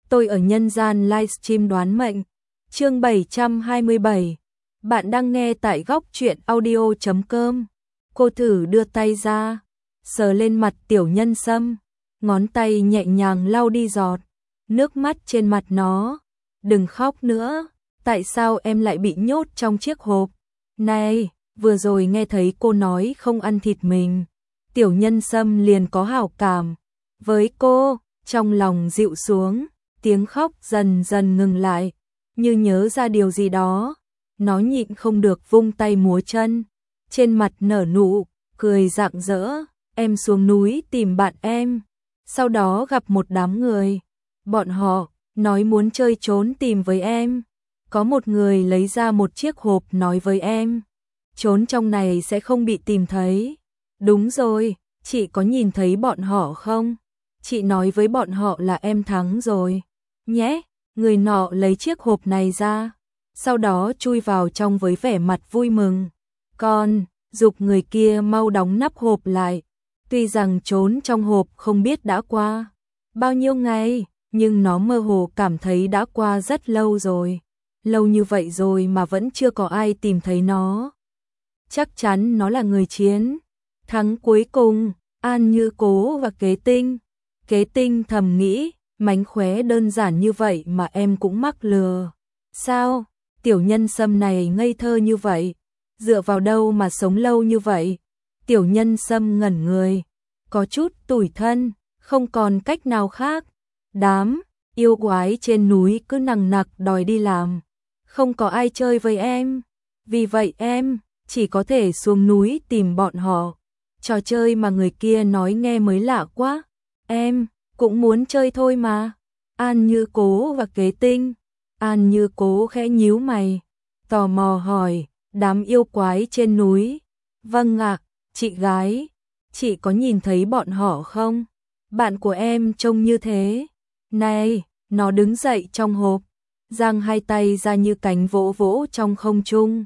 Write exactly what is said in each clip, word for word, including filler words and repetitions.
Tôi ở nhân gian livestream đoán mệnh. Chương bảy trăm hai mươi bảy. Bạn đang nghe tại góc truyện audio chấm com. Cô thử đưa tay ra, sờ lên mặt Tiểu Nhân Sâm, ngón tay nhẹ nhàng lau đi giọt nước mắt trên mặt nó. Đừng khóc nữa, tại sao em lại bị nhốt trong chiếc hộp? Này, vừa rồi nghe thấy cô nói không ăn thịt mình. Tiểu Nhân Sâm liền có hảo cảm với cô, trong lòng dịu xuống, tiếng khóc dần dần ngừng lại, như nhớ ra điều gì đó. Nó nhịn không được vung tay múa chân, trên mặt nở nụ cười rạng rỡ. Em xuống núi tìm bạn em, sau đó gặp một đám người. Bọn họ nói muốn chơi trốn tìm với em. Có một người lấy ra một chiếc hộp nói với em, trốn trong này sẽ không bị tìm thấy. Đúng rồi, chị có nhìn thấy bọn họ không? Chị nói với bọn họ là em thắng rồi nhé. Người nọ lấy chiếc hộp này ra, sau đó chui vào trong với vẻ mặt vui mừng. Còn giục người kia mau đóng nắp hộp lại. Tuy rằng trốn trong hộp không biết đã qua bao nhiêu ngày, nhưng nó mơ hồ cảm thấy đã qua rất lâu rồi. Lâu như vậy rồi mà vẫn chưa có ai tìm thấy nó. Chắc chắn nó là người chiến thắng cuối cùng. An Như Cố và Kế Tinh. Kế Tinh thầm nghĩ, mánh khóe đơn giản như vậy mà em cũng mắc lừa. Sao? Tiểu Nhân Sâm này ngây thơ như vậy, dựa vào đâu mà sống lâu như vậy? Tiểu Nhân Sâm ngẩn người, có chút tủi thân, không còn cách nào khác. Đám yêu quái trên núi cứ nằng nặc đòi đi làm, không có ai chơi với em. Vì vậy em chỉ có thể xuống núi tìm bọn họ. Trò chơi mà người kia nói nghe mới lạ quá. Em cũng muốn chơi thôi mà. An Như Cố và Kế Tinh. An Như Cố khẽ nhíu mày, tò mò hỏi, đám yêu quái trên núi. Vâng ạ, chị gái, chị có nhìn thấy bọn họ không? Bạn của em trông như thế. Này, nó đứng dậy trong hộp, giang hai tay ra như cánh vỗ vỗ trong không trung.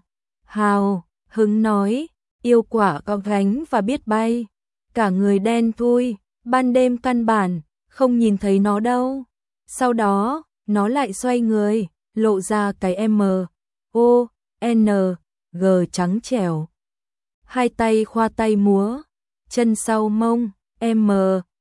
Hào hứng nói, yêu quả có gánh và biết bay. Cả người đen thui, ban đêm căn bản không nhìn thấy nó đâu. Sau đó, nó lại xoay người, lộ ra cái M O N G trắng trẻo. Hai tay khoa tay múa, chân sau mông, M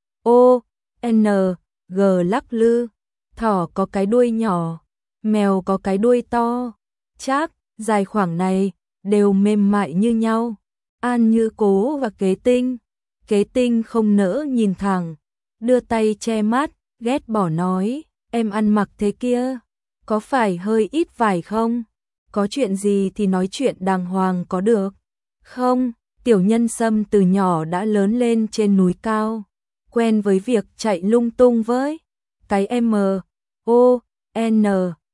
O N G lắc lư. Thỏ có cái đuôi nhỏ, mèo có cái đuôi to, chắc dài khoảng này đều mềm mại như nhau. An Như Cố và Kế Tinh. Kế Tinh không nỡ nhìn thẳng, đưa tay che mắt, ghét bỏ nói, em ăn mặc thế kia, có phải hơi ít vải không? Có chuyện gì thì nói chuyện đàng hoàng có được không? Tiểu Nhân Sâm từ nhỏ đã lớn lên trên núi cao, quen với việc chạy lung tung với cái M O N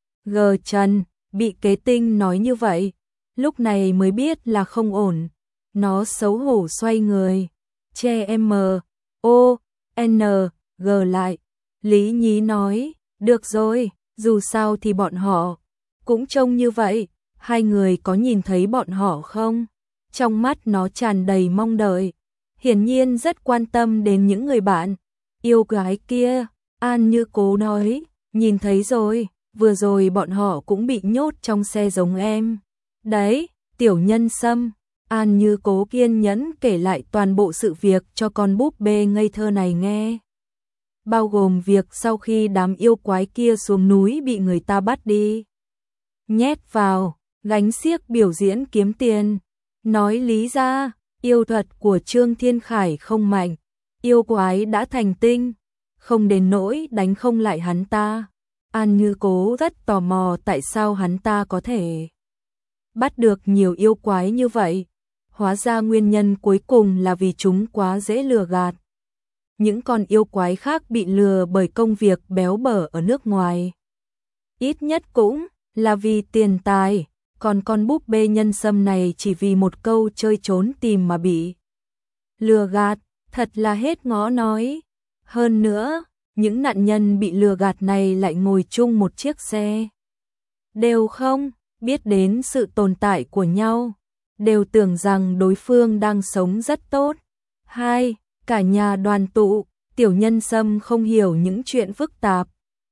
G trần. Bị Kế Tinh nói như vậy, lúc này mới biết là không ổn. Nó xấu hổ xoay người, che M O N G lại. Lý nhí nói, được rồi, dù sao thì bọn họ cũng trông như vậy. Hai người có nhìn thấy bọn họ không? Trong mắt nó tràn đầy mong đợi, hiển nhiên rất quan tâm đến những người bạn yêu gái kia. An Như Cố nói, nhìn thấy rồi, vừa rồi bọn họ cũng bị nhốt trong xe giống em. Đấy, Tiểu Nhân Sâm. An Như Cố kiên nhẫn kể lại toàn bộ sự việc cho con búp bê ngây thơ này nghe, bao gồm việc sau khi đám yêu quái kia xuống núi bị người ta bắt đi, nhét vào gánh xiếc biểu diễn kiếm tiền. Nói lý ra, yêu thuật của Trương Thiên Khải không mạnh, yêu quái đã thành tinh, không đến nỗi đánh không lại hắn ta. An Như Cố rất tò mò tại sao hắn ta có thể bắt được nhiều yêu quái như vậy. Hóa ra nguyên nhân cuối cùng là vì chúng quá dễ lừa gạt. Những con yêu quái khác bị lừa bởi công việc béo bở ở nước ngoài, ít nhất cũng là vì tiền tài. Còn con búp bê Nhân Sâm này chỉ vì một câu chơi trốn tìm mà bị lừa gạt, thật là hết ngó nói. Hơn nữa, những nạn nhân bị lừa gạt này lại ngồi chung một chiếc xe, đều không biết đến sự tồn tại của nhau, đều tưởng rằng đối phương đang sống rất tốt. Hai, cả nhà đoàn tụ. Tiểu Nhân Sâm không hiểu những chuyện phức tạp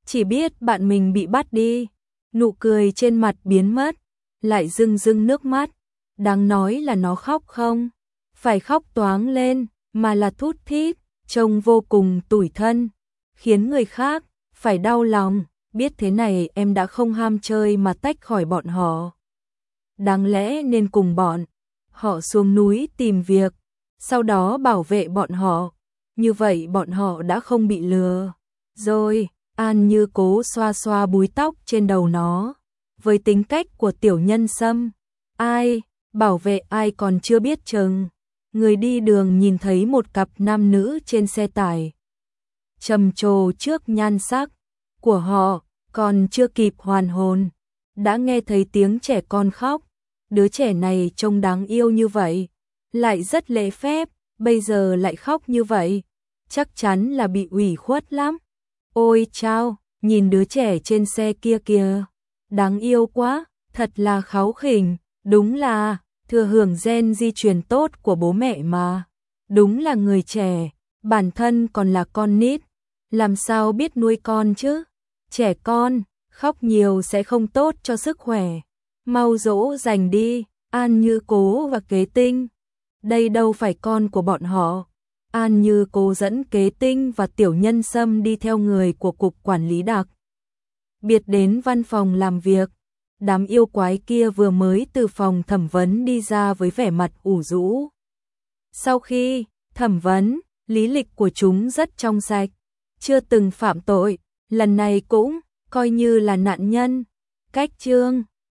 chỉ biết bạn mình bị bắt đi. Nụ cười trên mặt biến mất, lại rưng rưng nước mắt. Đáng nói là nó khóc không phải khóc toáng lên, mà là thút thít, trông vô cùng tủi thân, khiến người khác phải đau lòng. Biết thế này em đã không ham chơi mà tách khỏi bọn họ. Đáng lẽ nên cùng bọn họ xuống núi tìm việc, sau đó bảo vệ bọn họ. Như vậy bọn họ đã không bị lừa. Rồi, An Như cố xoa xoa búi tóc trên đầu nó. Với tính cách của Tiểu Nhân Sâm, ai bảo vệ ai còn chưa biết chừng. Người đi đường nhìn thấy một cặp nam nữ trên xe tải, trầm trồ trước nhan sắc của họ, còn chưa kịp hoàn hồn, đã nghe thấy tiếng trẻ con khóc. Đứa trẻ này trông đáng yêu như vậy, lại rất lễ phép, bây giờ lại khóc như vậy, chắc chắn là bị ủy khuất lắm. Ôi chao, nhìn đứa trẻ trên xe kia kìa, đáng yêu quá, thật là kháu khỉnh, đúng là thừa hưởng gen di truyền tốt của bố mẹ mà. Đúng là người trẻ, bản thân còn là con nít, làm sao biết nuôi con chứ. Trẻ con, khóc nhiều sẽ không tốt cho sức khỏe. Mau dỗ dành đi, An Như Cố và Kế Tinh. Đây đâu phải con của bọn họ. An Như Cố dẫn Kế Tinh và Tiểu Nhân Sâm đi theo người của Cục Quản lý đặc biệt đến văn phòng làm việc. Đám yêu quái kia vừa mới từ phòng thẩm vấn đi ra với vẻ mặt ủ rũ. Sau khi thẩm vấn, lý lịch của chúng rất trong sạch, chưa từng phạm tội, lần này cũng coi như là nạn nhân. Cách chương